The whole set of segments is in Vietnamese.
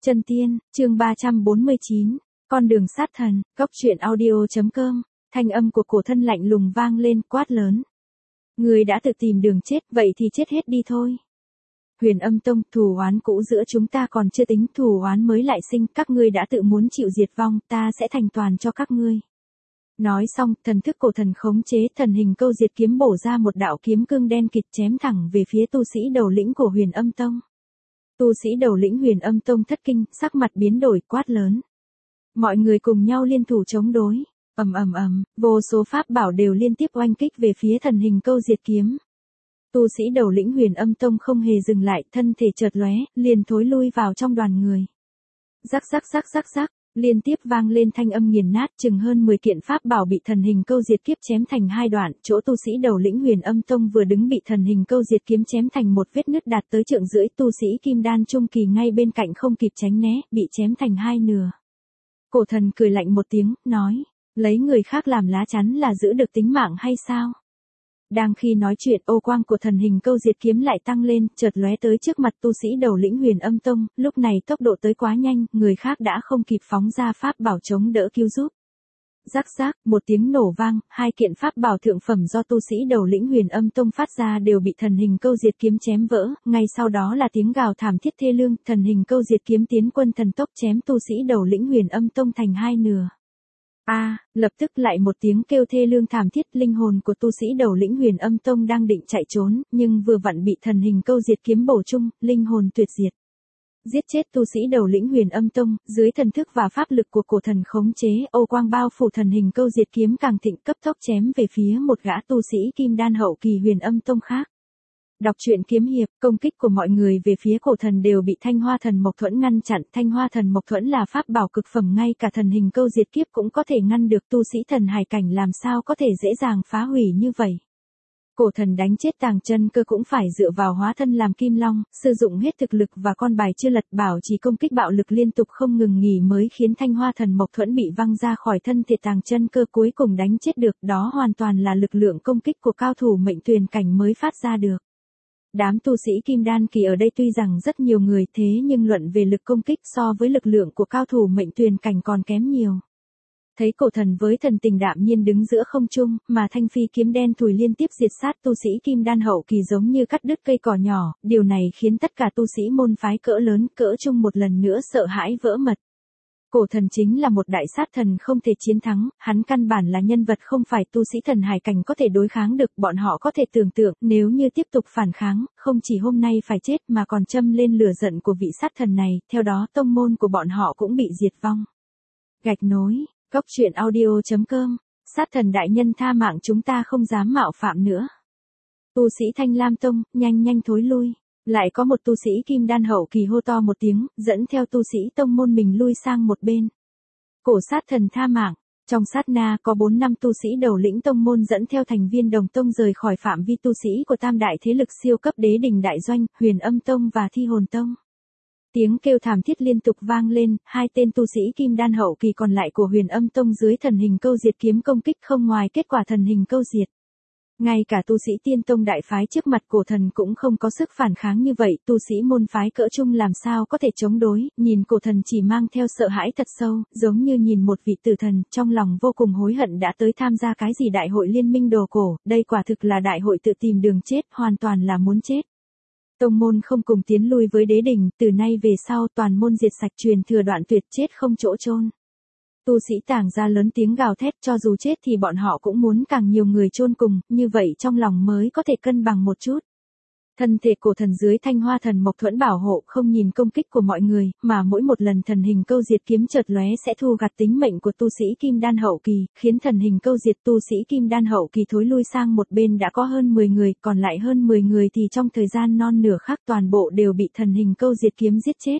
Chân tiên, chương 349, con đường sát thần, góc truyện audio.com, thanh âm của cổ thân lạnh lùng vang lên quát lớn. Người đã tự tìm đường chết, vậy thì chết hết đi thôi. Huyền Âm Tông, thù oán cũ giữa chúng ta còn chưa tính, thù oán mới lại sinh, các ngươi đã tự muốn chịu diệt vong, ta sẽ thành toàn cho các ngươi. Nói xong, thần thức cổ thần khống chế thần hình câu diệt kiếm bổ ra một đạo kiếm cương đen kịt chém thẳng về phía tu sĩ đầu lĩnh của Huyền Âm Tông. Tu sĩ đầu lĩnh Huyền Âm Tông thất kinh, sắc mặt biến đổi quát lớn. Mọi người cùng nhau liên thủ chống đối, vô số pháp bảo đều liên tiếp oanh kích về phía thần hình câu diệt kiếm. Tu sĩ đầu lĩnh Huyền Âm Tông không hề dừng lại, thân thể chợt lóe, liền thối lui vào trong đoàn người. Rắc, liên tiếp vang lên thanh âm nghiền nát, chừng hơn 10 kiện pháp bảo bị thần hình câu diệt kiếp chém thành hai đoạn, chỗ tu sĩ đầu lĩnh Huyền Âm Tông vừa đứng bị thần hình câu diệt kiếm chém thành một vết nứt đạt tới trượng rưỡi, tu sĩ kim đan trung kỳ ngay bên cạnh không kịp tránh né, bị chém thành hai nửa. Cổ thần cười lạnh một tiếng, nói, lấy người khác làm lá chắn là giữ được tính mạng hay sao? Đang khi nói chuyện, ô quang của thần hình câu diệt kiếm lại tăng lên, chợt lóe tới trước mặt tu sĩ đầu lĩnh Huyền Âm Tông, lúc này tốc độ tới quá nhanh, người khác đã không kịp phóng ra pháp bảo chống đỡ cứu giúp. Rắc, một tiếng nổ vang, hai kiện pháp bảo thượng phẩm do tu sĩ đầu lĩnh Huyền Âm Tông phát ra đều bị thần hình câu diệt kiếm chém vỡ, ngay sau đó là tiếng gào thảm thiết thê lương, thần hình câu diệt kiếm tiến quân thần tốc chém tu sĩ đầu lĩnh Huyền Âm Tông thành hai nửa. Lập tức lại một tiếng kêu thê lương thảm thiết, linh hồn của tu sĩ đầu lĩnh Huyền Âm Tông đang định chạy trốn, nhưng vừa vặn bị thần hình câu diệt kiếm bổ chung, linh hồn tuyệt diệt. Giết chết tu sĩ đầu lĩnh Huyền Âm Tông, dưới thần thức và pháp lực của cổ thần khống chế, ô quang bao phủ thần hình câu diệt kiếm càng thịnh, cấp tốc chém về phía một gã tu sĩ kim đan hậu kỳ Huyền Âm Tông khác. Đọc truyện kiếm hiệp, công kích của mọi người về phía cổ thần đều bị Thanh Hoa Thần Mộc Thuẫn ngăn chặn. Thanh Hoa Thần Mộc Thuẫn là pháp bảo cực phẩm, ngay cả thần hình câu diệt kiếp cũng có thể ngăn được, tu sĩ thần hải cảnh làm sao có thể dễ dàng phá hủy như vậy. Cổ thần đánh chết Tàng Chân Cơ cũng phải dựa vào hóa thân làm kim long, sử dụng hết thực lực và con bài chưa lật, bảo chỉ công kích bạo lực liên tục không ngừng nghỉ mới khiến Thanh Hoa Thần Mộc Thuẫn bị văng ra khỏi thân thể Tàng Chân Cơ, cuối cùng đánh chết được, đó hoàn toàn là lực lượng công kích của cao thủ mệnh tuyền cảnh mới phát ra được. Đám tu sĩ kim đan kỳ ở đây tuy rằng rất nhiều người, thế nhưng luận về lực công kích so với lực lượng của cao thủ mệnh tuyền cảnh còn kém nhiều. Thấy cổ thần với thần tình đạm nhiên đứng giữa không trung, mà thanh phi kiếm đen thùi liên tiếp diệt sát tu sĩ kim đan hậu kỳ giống như cắt đứt cây cỏ nhỏ, điều này khiến tất cả tu sĩ môn phái cỡ lớn cỡ trung một lần nữa sợ hãi vỡ mật. Cổ thần chính là một đại sát thần không thể chiến thắng, hắn căn bản là nhân vật không phải tu sĩ thần hải cảnh có thể đối kháng được, bọn họ có thể tưởng tượng nếu như tiếp tục phản kháng, không chỉ hôm nay phải chết mà còn châm lên lửa giận của vị sát thần này, theo đó tông môn của bọn họ cũng bị diệt vong. Gạch nối, góc truyện audio.com, sát thần đại nhân tha mạng chúng ta không dám mạo phạm nữa. Tu sĩ Thanh Lam Tông, nhanh thối lui. Lại có một tu sĩ kim đan hậu kỳ hô to một tiếng, dẫn theo tu sĩ tông môn mình lui sang một bên. Cổ sát thần tha mạng, trong sát na có 4 năm tu sĩ đầu lĩnh tông môn dẫn theo thành viên đồng tông rời khỏi phạm vi tu sĩ của tam đại thế lực siêu cấp Đế Đình Đại Doanh, Huyền Âm Tông và Thi Hồn Tông. Tiếng kêu thảm thiết liên tục vang lên, hai tên tu sĩ kim đan hậu kỳ còn lại của Huyền Âm Tông dưới thần hình câu diệt kiếm công kích không ngoài kết quả thần hình câu diệt. Ngay cả tu sĩ tiên tông đại phái trước mặt cổ thần cũng không có sức phản kháng như vậy, tu sĩ môn phái cỡ trung làm sao có thể chống đối, nhìn cổ thần chỉ mang theo sợ hãi thật sâu, giống như nhìn một vị tử thần, trong lòng vô cùng hối hận đã tới tham gia cái gì đại hội liên minh đồ cổ, đây quả thực là đại hội tự tìm đường chết, hoàn toàn là muốn chết. Tông môn không cùng tiến lui với Đế Đình, từ nay về sau toàn môn diệt sạch, truyền thừa đoạn tuyệt, chết không chỗ chôn. Tu sĩ Tàng gia lớn tiếng gào thét, cho dù chết thì bọn họ cũng muốn càng nhiều người chôn cùng, như vậy trong lòng mới có thể cân bằng một chút. Thân thể cổ thần dưới Thanh Hoa Thần Mộc Thuẫn bảo hộ không nhìn công kích của mọi người, mà mỗi một lần thần hình câu diệt kiếm chợt lóe sẽ thu gặt tính mệnh của tu sĩ kim đan hậu kỳ, khiến thần hình câu diệt tu sĩ kim đan hậu kỳ thối lui sang một bên đã có hơn 10 người, còn lại hơn 10 người thì trong thời gian non nửa khác toàn bộ đều bị thần hình câu diệt kiếm giết chết.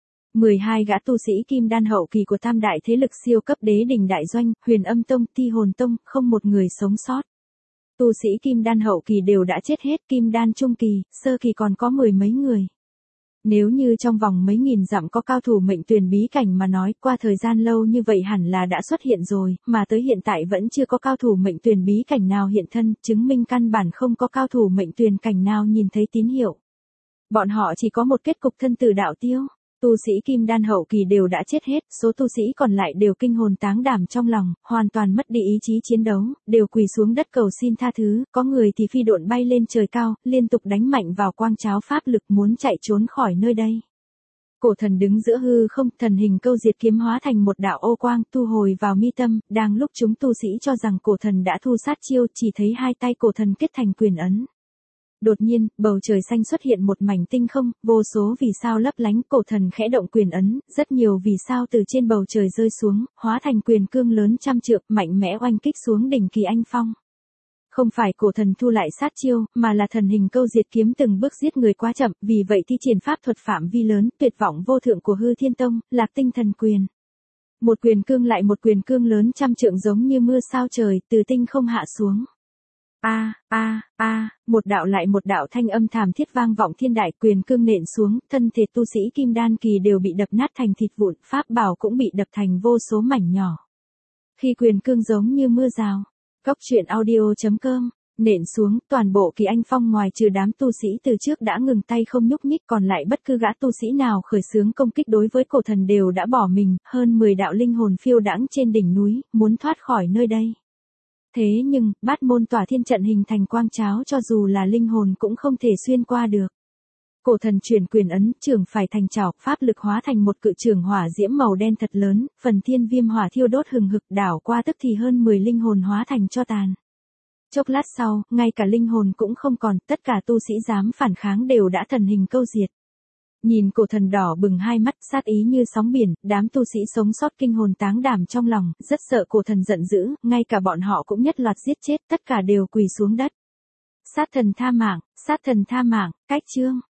12 gã tu sĩ kim đan hậu kỳ của tam đại thế lực siêu cấp Đế Đình Đại Doanh, Huyền Âm Tông, Thi Hồn Tông, không một người sống sót. Tu sĩ kim đan hậu kỳ đều đã chết hết, kim đan trung kỳ, sơ kỳ còn có 10 mấy người. Nếu như trong vòng mấy nghìn dặm có cao thủ mệnh tuyền bí cảnh mà nói, qua thời gian lâu như vậy hẳn là đã xuất hiện rồi, mà tới hiện tại vẫn chưa có cao thủ mệnh tuyền bí cảnh nào hiện thân, chứng minh căn bản không có cao thủ mệnh tuyền cảnh nào nhìn thấy tín hiệu. Bọn họ chỉ có một kết cục thân tử đạo tiêu. Tu sĩ kim đan hậu kỳ đều đã chết hết, số tu sĩ còn lại đều kinh hồn táng đảm trong lòng, hoàn toàn mất đi ý chí chiến đấu, đều quỳ xuống đất cầu xin tha thứ, có người thì phi độn bay lên trời cao, liên tục đánh mạnh vào quang cháo pháp lực muốn chạy trốn khỏi nơi đây. Cổ thần đứng giữa hư không, thần hình câu diệt kiếm hóa thành một đạo ô quang thu hồi vào mi tâm, đang lúc chúng tu sĩ cho rằng cổ thần đã thu sát chiêu, chỉ thấy hai tay cổ thần kết thành quyền ấn. Đột nhiên, bầu trời xanh xuất hiện một mảnh tinh không, vô số vì sao lấp lánh, cổ thần khẽ động quyền ấn, rất nhiều vì sao từ trên bầu trời rơi xuống, hóa thành quyền cương lớn trăm trượng, mạnh mẽ oanh kích xuống đỉnh Kỳ Anh Phong. Không phải cổ thần thu lại sát chiêu, mà là thần hình câu diệt kiếm từng bước giết người quá chậm, vì vậy thi triển pháp thuật phạm vi lớn, tuyệt vọng vô thượng của Hư Thiên Tông, Lạc Tinh Thần Quyền. Một quyền cương lại một quyền cương lớn trăm trượng giống như mưa sao trời, từ tinh không hạ xuống. Một đạo lại một đạo thanh âm thảm thiết vang vọng thiên đại, quyền cương nện xuống, thân thể tu sĩ kim đan kỳ đều bị đập nát thành thịt vụn, pháp bảo cũng bị đập thành vô số mảnh nhỏ. Khi quyền cương giống như mưa rào, Goctruyện.audio.com nện xuống, toàn bộ Kỳ Anh Phong ngoài trừ đám tu sĩ từ trước đã ngừng tay không nhúc nhích, còn lại bất cứ gã tu sĩ nào khởi xướng công kích đối với cổ thần đều đã bỏ mình, hơn 10 đạo linh hồn phiêu đãng trên đỉnh núi, muốn thoát khỏi nơi đây. Thế nhưng, bát môn tỏa thiên trận hình thành quang cháo cho dù là linh hồn cũng không thể xuyên qua được. Cổ thần chuyển quyền ấn, trường phải thành trảo, pháp lực hóa thành một cự trường hỏa diễm màu đen thật lớn, phần thiên viêm hỏa thiêu đốt hừng hực, đảo qua tức thì hơn 10 linh hồn hóa thành tro tàn. Chốc lát sau, ngay cả linh hồn cũng không còn, tất cả tu sĩ dám phản kháng đều đã thần hình câu diệt. Nhìn cổ thần đỏ bừng hai mắt, sát ý như sóng biển, đám tu sĩ sống sót kinh hồn táng đảm trong lòng, rất sợ cổ thần giận dữ, ngay cả bọn họ cũng nhất loạt giết chết, tất cả đều quỳ xuống đất. Sát thần tha mạng, cách chương.